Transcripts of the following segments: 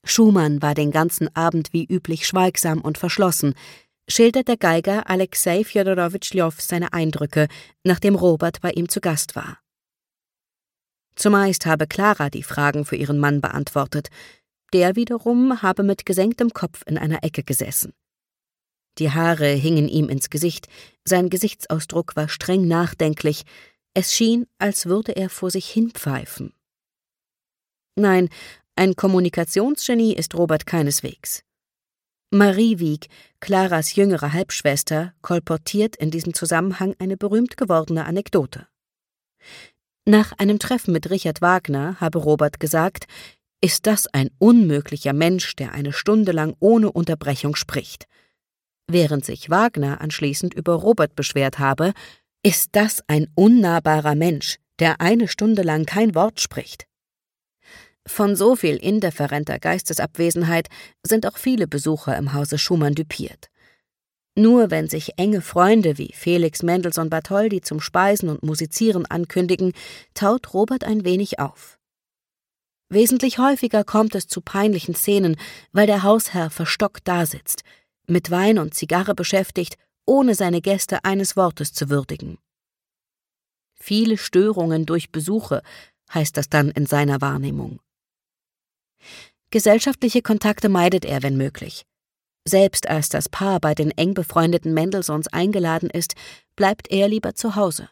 Schumann war den ganzen Abend wie üblich schweigsam und verschlossen, schildert der Geiger Alexei Fjodorowitsch Ljow seine Eindrücke, nachdem Robert bei ihm zu Gast war. Zumeist habe Klara die Fragen für ihren Mann beantwortet, der wiederum habe mit gesenktem Kopf in einer Ecke gesessen. Die Haare hingen ihm ins Gesicht, sein Gesichtsausdruck war streng nachdenklich, es schien, als würde er vor sich hinpfeifen. Nein, ein Kommunikationsgenie ist Robert keineswegs. Marie Wieck, Klaras jüngere Halbschwester, kolportiert in diesem Zusammenhang eine berühmt gewordene Anekdote. Nach einem Treffen mit Richard Wagner habe Robert gesagt, ist das ein unmöglicher Mensch, der eine Stunde lang ohne Unterbrechung spricht. Während sich Wagner anschließend über Robert beschwert habe, ist das ein unnahbarer Mensch, der eine Stunde lang kein Wort spricht. Von so viel indifferenter Geistesabwesenheit sind auch viele Besucher im Hause Schumann düpiert. Nur wenn sich enge Freunde wie Felix Mendelssohn Bartholdy zum Speisen und Musizieren ankündigen, taut Robert ein wenig auf. Wesentlich häufiger kommt es zu peinlichen Szenen, weil der Hausherr verstockt dasitzt, mit Wein und Zigarre beschäftigt, ohne seine Gäste eines Wortes zu würdigen. Viele Störungen durch Besuche, heißt das dann in seiner Wahrnehmung. Gesellschaftliche Kontakte meidet er, wenn möglich. Selbst als das Paar bei den eng befreundeten Mendelssohns eingeladen ist, bleibt er lieber zu Hause.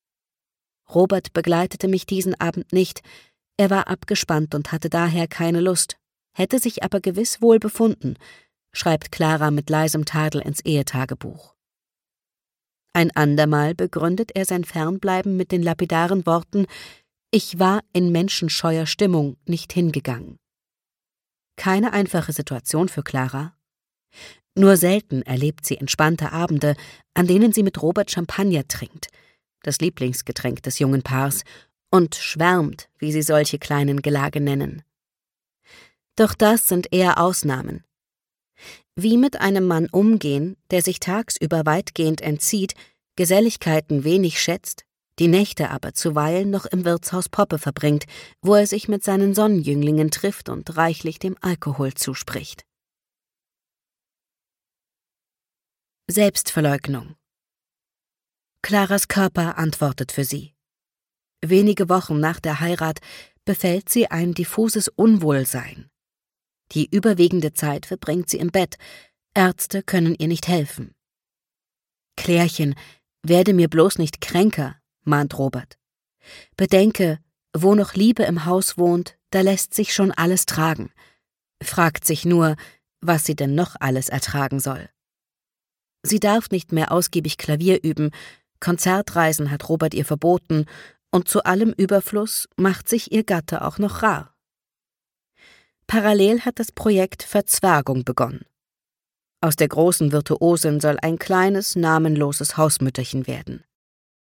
Robert begleitete mich diesen Abend nicht, er war abgespannt und hatte daher keine Lust, hätte sich aber gewiss wohl befunden, schreibt Klara mit leisem Tadel ins Ehetagebuch. Ein andermal begründet er sein Fernbleiben mit den lapidaren Worten: Ich war in menschenscheuer Stimmung nicht hingegangen. Keine einfache Situation für Klara. Nur selten erlebt sie entspannte Abende, an denen sie mit Robert Champagner trinkt, das Lieblingsgetränk des jungen Paars, und schwärmt, wie sie solche kleinen Gelage nennen. Doch das sind eher Ausnahmen. Wie mit einem Mann umgehen, der sich tagsüber weitgehend entzieht, Geselligkeiten wenig schätzt, die Nächte aber zuweilen noch im Wirtshaus Poppe verbringt, wo er sich mit seinen Sonnenjünglingen trifft und reichlich dem Alkohol zuspricht. Selbstverleugnung. Klaras Körper antwortet für sie. Wenige Wochen nach der Heirat befällt sie ein diffuses Unwohlsein. Die überwiegende Zeit verbringt sie im Bett, Ärzte können ihr nicht helfen. »Klärchen, werde mir bloß nicht kränker«, mahnt Robert. »Bedenke, wo noch Liebe im Haus wohnt, da lässt sich schon alles tragen. Fragt sich nur, was sie denn noch alles ertragen soll. Sie darf nicht mehr ausgiebig Klavier üben, Konzertreisen hat Robert ihr verboten, und zu allem Überfluss macht sich ihr Gatte auch noch rar. Parallel hat das Projekt Verzwergung begonnen. Aus der großen Virtuosin soll ein kleines, namenloses Hausmütterchen werden.